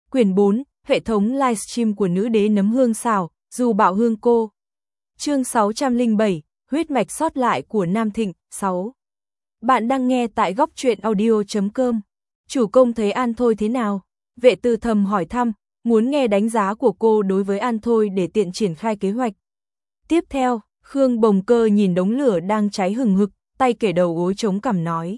Quyển 4, hệ thống livestream của nữ đế nấm hương xào, dù bạo hương cô. Chương 607, huyết mạch sót lại của Nam Thịnh, 6. Bạn đang nghe tại góc truyện audio.com. Chủ công thấy An Thôi thế nào? Vệ Từ thầm hỏi thăm, muốn nghe đánh giá của cô đối với An Thôi để tiện triển khai kế hoạch. Tiếp theo, Khương Bồng Cơ nhìn đống lửa đang cháy hừng hực, tay kể đầu gối chống cằm nói.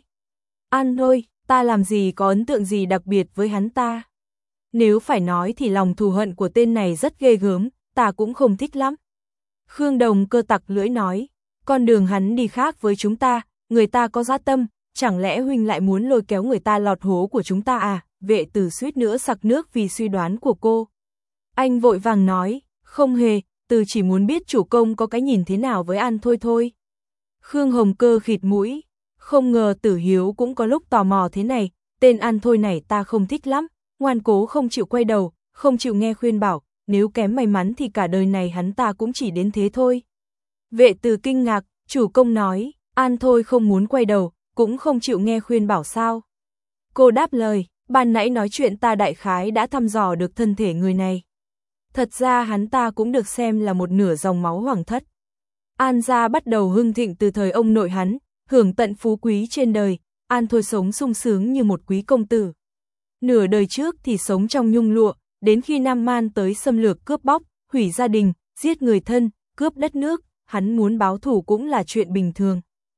An Thôi, ta làm gì có ấn tượng gì đặc biệt với hắn ta? Nếu phải nói thì lòng thù hận của tên này rất ghê gớm, ta cũng không thích lắm. Khương Đồng Cơ tặc lưỡi nói, con đường hắn đi khác với chúng ta, người ta có dã tâm, chẳng lẽ huynh lại muốn lôi kéo người ta lọt hố của chúng ta à? Vệ Từ suýt nữa sặc nước vì suy đoán của cô. Anh vội vàng nói, không hề, Từ chỉ muốn biết chủ công có cái nhìn thế nào với An Thôi thôi. Khương Hồng Cơ khịt mũi, không ngờ Tử Hiếu cũng có lúc tò mò thế này, tên An Thôi này ta không thích lắm, ngoan cố không chịu quay đầu, không chịu nghe khuyên bảo, nếu kém may mắn thì cả đời này hắn ta cũng chỉ đến thế thôi. Vệ Từ kinh ngạc, chủ công nói, An Thôi không muốn quay đầu, cũng không chịu nghe khuyên bảo sao? Cô đáp lời, ban nãy nói chuyện ta đại khái đã thăm dò được thân thể người này. Thật ra hắn ta cũng được xem là một nửa dòng máu hoàng thất. An gia bắt đầu hưng thịnh từ thời ông nội hắn, hưởng tận phú quý trên đời, An Thôi sống sung sướng như một quý công tử. Nửa đời trước thì sống trong nhung lụa, đến khi Nam Man tới xâm lược cướp bóc, hủy gia đình, giết người thân, cướp đất nước, hắn muốn báo thù cũng là chuyện bình thường.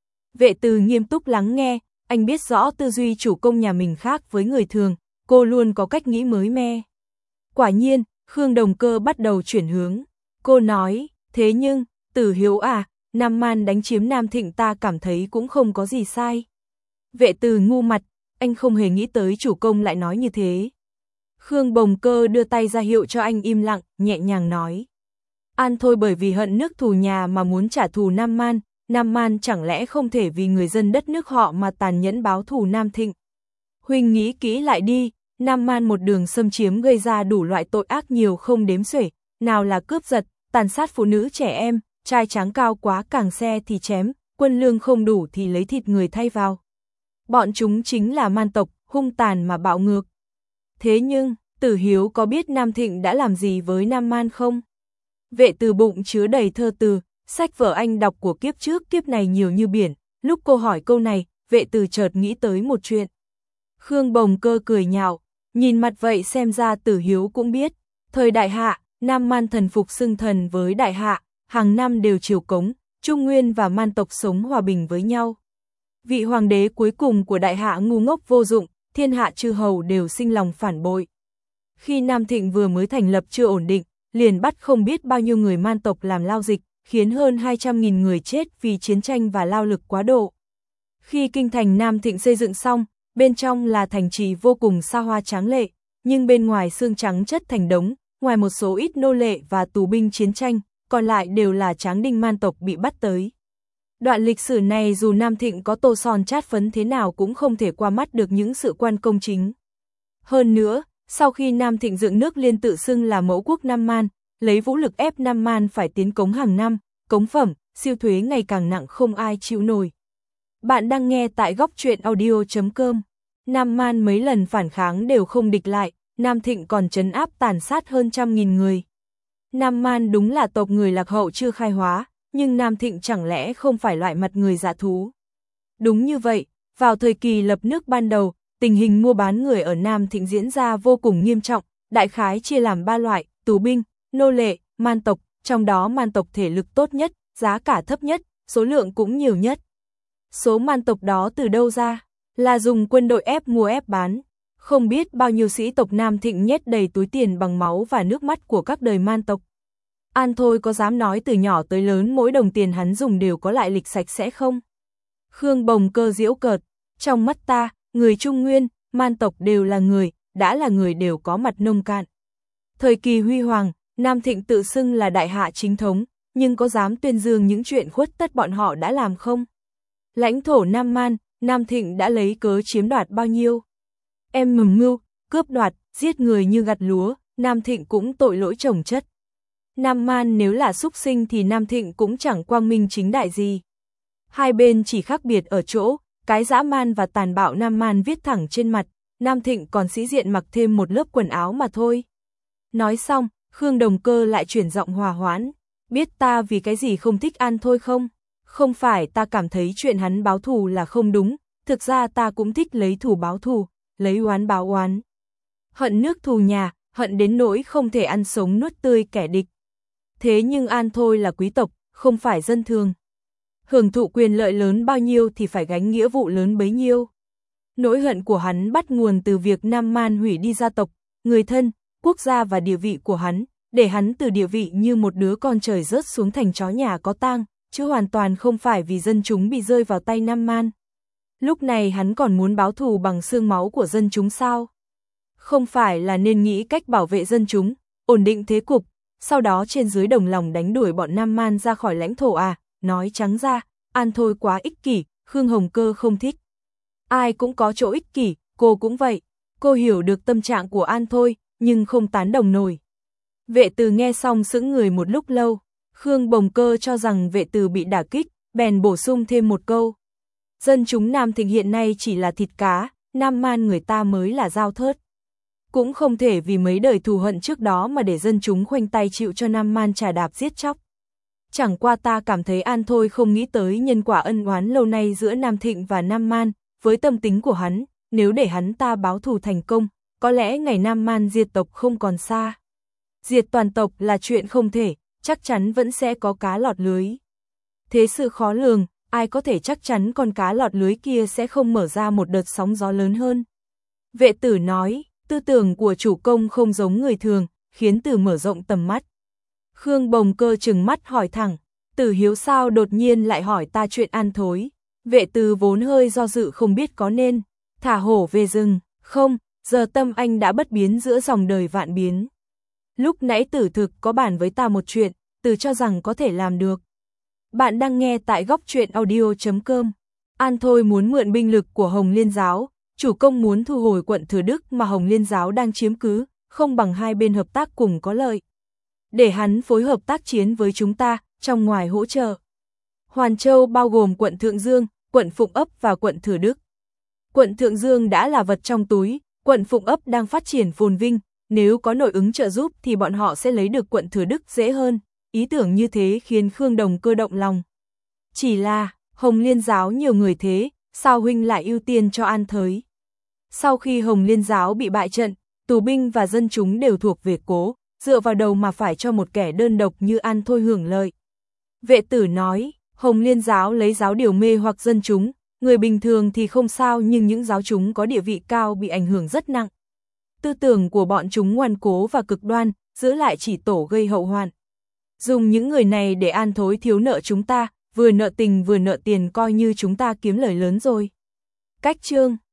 Vệ Từ nghiêm túc lắng nghe, anh biết rõ tư duy chủ công nhà mình khác với người thường, cô luôn có cách nghĩ mới mẻ. Quả nhiên, Khương Đồng Cơ bắt đầu chuyển hướng. Cô nói, thế nhưng, Tử Hiếu à, Nam Man đánh chiếm Nam Thịnh ta cảm thấy cũng không có gì sai. Vệ Từ ngu mặt, anh không hề nghĩ tới chủ công lại nói như thế. Khương Bồng Cơ đưa tay ra hiệu cho anh im lặng, nhẹ nhàng nói. An Thôi bởi vì hận nước thù nhà mà muốn trả thù Nam Man chẳng lẽ không thể vì người dân đất nước họ mà tàn nhẫn báo thù Nam Thịnh. Huynh nghĩ kỹ lại đi, Nam Man một đường xâm chiếm gây ra đủ loại tội ác nhiều không đếm xuể, nào là cướp giật, tàn sát phụ nữ trẻ em, trai tráng cao quá càng xe thì chém, quân lương không đủ thì lấy thịt người thay vào. Bọn chúng chính là man tộc, hung tàn mà bạo ngược. Thế nhưng, Tử Hiếu có biết Nam Thịnh đã làm gì với Nam Man không? Vệ Từ bụng chứa đầy thơ từ, sách vở anh đọc của kiếp trước kiếp này nhiều như biển, lúc cô hỏi câu này, Vệ Từ chợt nghĩ tới một chuyện. Khương Bồng Cơ cười nhạo, nhìn mặt vậy xem ra Tử Hiếu cũng biết, thời Đại Hạ, Nam Man thần phục xưng thần với Đại Hạ, hàng năm đều triều cống, Trung Nguyên và man tộc sống hòa bình với nhau. Vị hoàng đế cuối cùng của Đại Hạ ngu ngốc vô dụng, thiên hạ chư hầu đều sinh lòng phản bội. Khi Nam Thịnh vừa mới thành lập chưa ổn định, liền bắt không biết bao nhiêu người man tộc làm lao dịch, khiến hơn 200.000 người chết vì chiến tranh và lao lực quá độ. Khi kinh thành Nam Thịnh xây dựng xong, bên trong là thành trì vô cùng xa hoa tráng lệ, nhưng bên ngoài xương trắng chất thành đống, ngoài một số ít nô lệ và tù binh chiến tranh, còn lại đều là tráng đinh man tộc bị bắt tới. Đoạn lịch sử này dù Nam Thịnh có tô son chát phấn thế nào cũng không thể qua mắt được những sự quan công chính. Hơn nữa, sau khi Nam Thịnh dựng nước liên tự xưng là mẫu quốc Nam Man, lấy vũ lực ép Nam Man phải tiến cống hàng năm, cống phẩm, siêu thuế ngày càng nặng không ai chịu nổi. Bạn đang nghe tại góc truyện audio.com. Nam Man mấy lần phản kháng đều không địch lại, Nam Thịnh còn trấn áp tàn sát hơn 100.000 người. Nam Man đúng là tộc người lạc hậu chưa khai hóa, nhưng Nam Thịnh chẳng lẽ không phải loại mặt người dạ thú. Đúng như vậy, vào thời kỳ lập nước ban đầu, tình hình mua bán người ở Nam Thịnh diễn ra vô cùng nghiêm trọng, đại khái chia làm 3 loại, tù binh, nô lệ, man tộc, trong đó man tộc thể lực tốt nhất, giá cả thấp nhất, số lượng cũng nhiều nhất. Số man tộc đó từ đâu ra? Là dùng quân đội ép mua ép bán. Không biết bao nhiêu sĩ tộc Nam Thịnh nhét đầy túi tiền bằng máu và nước mắt của các đời man tộc. An Thôi có dám nói từ nhỏ tới lớn mỗi đồng tiền hắn dùng đều có lại lịch sạch sẽ không? Khương Bồng Cơ giễu cợt, trong mắt ta, người Trung Nguyên, man tộc đều là người, đã là người đều có mặt nông cạn. Thời kỳ huy hoàng, Nam Thịnh tự xưng là Đại Hạ chính thống, nhưng có dám tuyên dương những chuyện khuất tất bọn họ đã làm không? Lãnh thổ Nam Man, Nam Thịnh đã lấy cớ chiếm đoạt bao nhiêu? Em mầm mưu, cướp đoạt, giết người như gặt lúa, Nam Thịnh cũng tội lỗi chồng chất. Nam Man nếu là súc sinh thì Nam Thịnh cũng chẳng quang minh chính đại gì. Hai bên chỉ khác biệt ở chỗ, cái dã man và tàn bạo Nam Man viết thẳng trên mặt, Nam Thịnh còn sĩ diện mặc thêm một lớp quần áo mà thôi. Nói xong, Khương Đồng Cơ lại chuyển giọng hòa hoãn. Biết ta vì cái gì không thích An Thôi không? Không phải ta cảm thấy chuyện hắn báo thù là không đúng, thực ra ta cũng thích lấy thù báo thù, lấy oán báo oán. Hận nước thù nhà, hận đến nỗi không thể ăn sống nuốt tươi kẻ địch. Thế nhưng An Thôi là quý tộc, không phải dân thường. Hưởng thụ quyền lợi lớn bao nhiêu thì phải gánh nghĩa vụ lớn bấy nhiêu. Nỗi hận của hắn bắt nguồn từ việc Nam Man hủy đi gia tộc, người thân, quốc gia và địa vị của hắn, để hắn từ địa vị như một đứa con trời rớt xuống thành chó nhà có tang, chứ hoàn toàn không phải vì dân chúng bị rơi vào tay Nam Man. Lúc này hắn còn muốn báo thù bằng xương máu của dân chúng sao? Không phải là nên nghĩ cách bảo vệ dân chúng, ổn định thế cục, sau đó trên dưới đồng lòng đánh đuổi bọn Nam Man ra khỏi lãnh thổ à? Nói trắng ra, An Thôi quá ích kỷ, Khương Hồng Cơ không thích. Ai cũng có chỗ ích kỷ, cô cũng vậy. Cô hiểu được tâm trạng của An Thôi, nhưng không tán đồng nổi. Vệ Từ nghe xong sững người một lúc lâu. Khương Bồng Cơ cho rằng Vệ Từ bị đả kích, bèn bổ sung thêm một câu. Dân chúng Nam Thịnh hiện nay chỉ là thịt cá, Nam Man người ta mới là dao thớt. Cũng không thể vì mấy đời thù hận trước đó mà để dân chúng khoanh tay chịu cho Nam Man trà đạp giết chóc. Chẳng qua ta cảm thấy An Thôi không nghĩ tới nhân quả ân oán lâu nay giữa Nam Thịnh và Nam Man, với tâm tính của hắn, nếu để hắn ta báo thù thành công, có lẽ ngày Nam Man diệt tộc không còn xa. Diệt toàn tộc là chuyện không thể, chắc chắn vẫn sẽ có cá lọt lưới. Thế sự khó lường, ai có thể chắc chắn con cá lọt lưới kia sẽ không mở ra một đợt sóng gió lớn hơn. Vệ Tử nói, tư tưởng của chủ công không giống người thường, khiến Tử mở rộng tầm mắt. Khương Bồng Cơ trừng mắt hỏi thẳng, Tử Hiếu sao đột nhiên lại hỏi ta chuyện An Thối. Vệ Từ vốn hơi do dự không biết có nên thả hổ về rừng, không, giờ tâm anh đã bất biến giữa dòng đời vạn biến. Lúc nãy Tử thực có bàn với ta một chuyện, Tử cho rằng có thể làm được. Bạn đang nghe tại góc truyện audio.com. An Thôi muốn mượn binh lực của Hồng Liên Giáo, chủ công muốn thu hồi quận Thừa Đức mà Hồng Liên Giáo đang chiếm cứ, không bằng hai bên hợp tác cùng có lợi. Để hắn phối hợp tác chiến với chúng ta, trong ngoài hỗ trợ. Hoàn Châu bao gồm quận Thượng Dương, quận Phụng Ấp và quận Thừa Đức. Quận Thượng Dương đã là vật trong túi, quận Phụng Ấp đang phát triển phồn vinh, nếu có nội ứng trợ giúp thì bọn họ sẽ lấy được quận Thừa Đức dễ hơn. Ý tưởng như thế khiến Khương Đồng Cơ động lòng. Chỉ là, Hồng Liên Giáo nhiều người thế, sao huynh lại ưu tiên cho An Thới? Sau khi Hồng Liên Giáo bị bại trận, tù binh và dân chúng đều thuộc về Cố, dựa vào đầu mà phải cho một kẻ đơn độc như An Thôi hưởng lợi. Vệ Tử nói, Hồng Liên Giáo lấy giáo điều mê hoặc dân chúng, người bình thường thì không sao nhưng những giáo chúng có địa vị cao bị ảnh hưởng rất nặng. Tư tưởng của bọn chúng ngoan cố và cực đoan, giữ lại chỉ tổ gây hậu hoạn. Dùng những người này để An Thối thiếu nợ chúng ta, vừa nợ tình vừa nợ tiền coi như chúng ta kiếm lời lớn rồi. Cách chương